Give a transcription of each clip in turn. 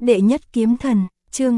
Đệ nhất kiếm thần, chương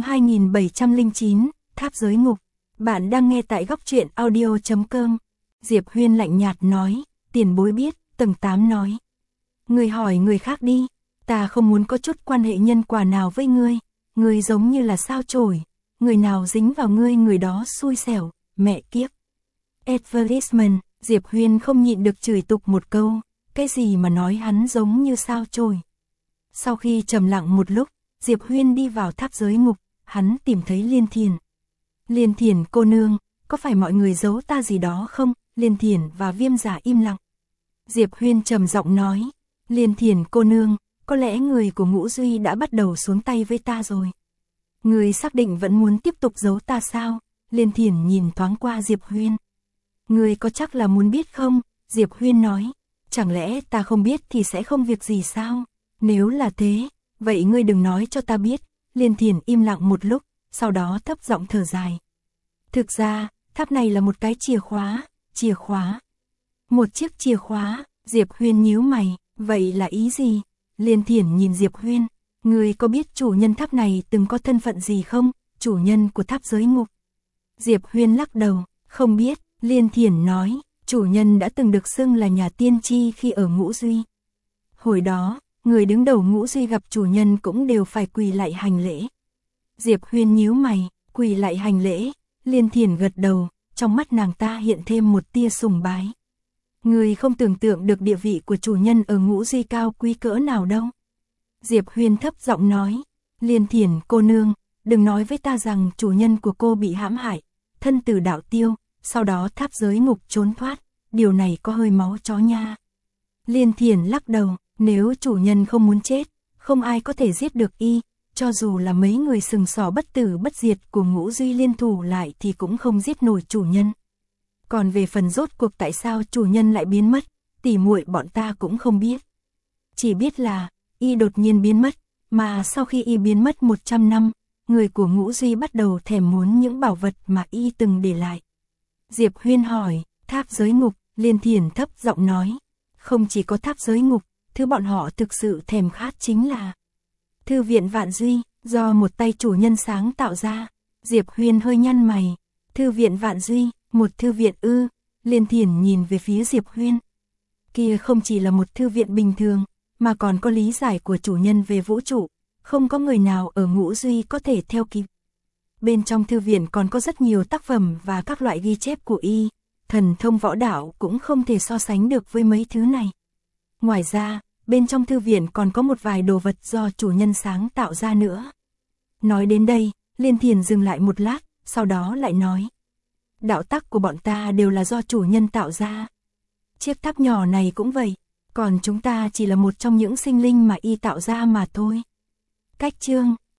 2709, Tháp giới ngục. Bạn đang nghe tại góc truyện audio.com. Diệp Huyên lạnh nhạt nói, tiền bối biết, tầng 8 nói. Người hỏi người khác đi, ta không muốn có chút quan hệ nhân quả nào với ngươi, ngươi giống như là sao chổi, người nào dính vào ngươi người đó xui xẻo, mẹ kiếp. Advertisement, Diệp Huyên không nhịn được chửi tục một câu, cái gì mà nói hắn giống như sao chổi. Sau khi trầm lặng một lúc, Diệp Huyên đi vào tháp giới ngục, hắn tìm thấy Liên Thiền. Liên Thiền cô nương, có phải mọi người giấu ta gì đó không? Liên Thiền và Viêm Giả im lặng. Diệp Huyên trầm giọng nói, Liên Thiền cô nương, có lẽ người của Ngũ Duy đã bắt đầu xuống tay với ta rồi. Người xác định vẫn muốn tiếp tục giấu ta sao? Liên Thiền nhìn thoáng qua Diệp Huyên. Người có chắc là muốn biết không? Diệp Huyên nói, chẳng lẽ ta không biết thì sẽ không việc gì sao? Nếu là thế, vậy ngươi đừng nói cho ta biết. Liên Thiền im lặng một lúc, sau đó thấp giọng thở dài. Thực ra, tháp này là một cái chìa khóa. Một chiếc chìa khóa, Diệp Huyên nhíu mày, vậy là ý gì? Liên Thiền nhìn Diệp Huyên, ngươi có biết chủ nhân tháp này từng có thân phận gì không? Chủ nhân của tháp giới ngục. Diệp Huyên lắc đầu, không biết. Liên Thiền nói, chủ nhân đã từng được xưng là nhà tiên tri khi ở Ngũ Duy. Hồi đó, người đứng đầu Ngũ Duy gặp chủ nhân cũng đều phải quỳ lại hành lễ. Diệp Huyên nhíu mày, quỳ lại hành lễ. Liên Thiền gật đầu, trong mắt nàng ta hiện thêm một tia sùng bái. Người không tưởng tượng được địa vị của chủ nhân ở Ngũ Duy cao quý cỡ nào đâu. Diệp Huyên thấp giọng nói, Liên Thiền cô nương, đừng nói với ta rằng chủ nhân của cô bị hãm hại, thân tử đạo tiêu, sau đó tháp giới ngục trốn thoát, điều này có hơi máu chó nha. Liên Thiền lắc đầu, nếu chủ nhân không muốn chết, không ai có thể giết được y, cho dù là mấy người sừng sỏ bất tử bất diệt của Ngũ Duy liên thủ lại thì cũng không giết nổi chủ nhân. Còn về phần rốt cuộc tại sao chủ nhân lại biến mất, tỉ muội bọn ta cũng không biết. Chỉ biết là, y đột nhiên biến mất, mà sau khi y biến mất 100 năm, người của Ngũ Duy bắt đầu thèm muốn những bảo vật mà y từng để lại. Diệp Huyên hỏi, tháp giới ngục, Liên Thiền thấp giọng nói, không chỉ có tháp giới ngục, thứ bọn họ thực sự thèm khát chính là Thư viện Vạn Duy, do một tay chủ nhân sáng tạo ra. Diệp Huyên hơi nhăn mày, Thư viện Vạn Duy, một thư viện ư? Liên Thiền nhìn về phía Diệp Huyên. Kia không chỉ là một thư viện bình thường, mà còn có lý giải của chủ nhân về vũ trụ, không có người nào ở Ngũ Duy có thể theo kịp. Bên trong thư viện còn có rất nhiều tác phẩm và các loại ghi chép của y, thần thông võ đạo cũng không thể so sánh được với mấy thứ này. Ngoài ra, bên trong thư viện còn có một vài đồ vật do chủ nhân sáng tạo ra nữa. Nói đến đây, Liên Thiền dừng lại một lát, sau đó lại nói. Đạo tắc của bọn ta đều là do chủ nhân tạo ra. Chiếc tháp nhỏ này cũng vậy, còn chúng ta chỉ là một trong những sinh linh mà y tạo ra mà thôi. Cách chương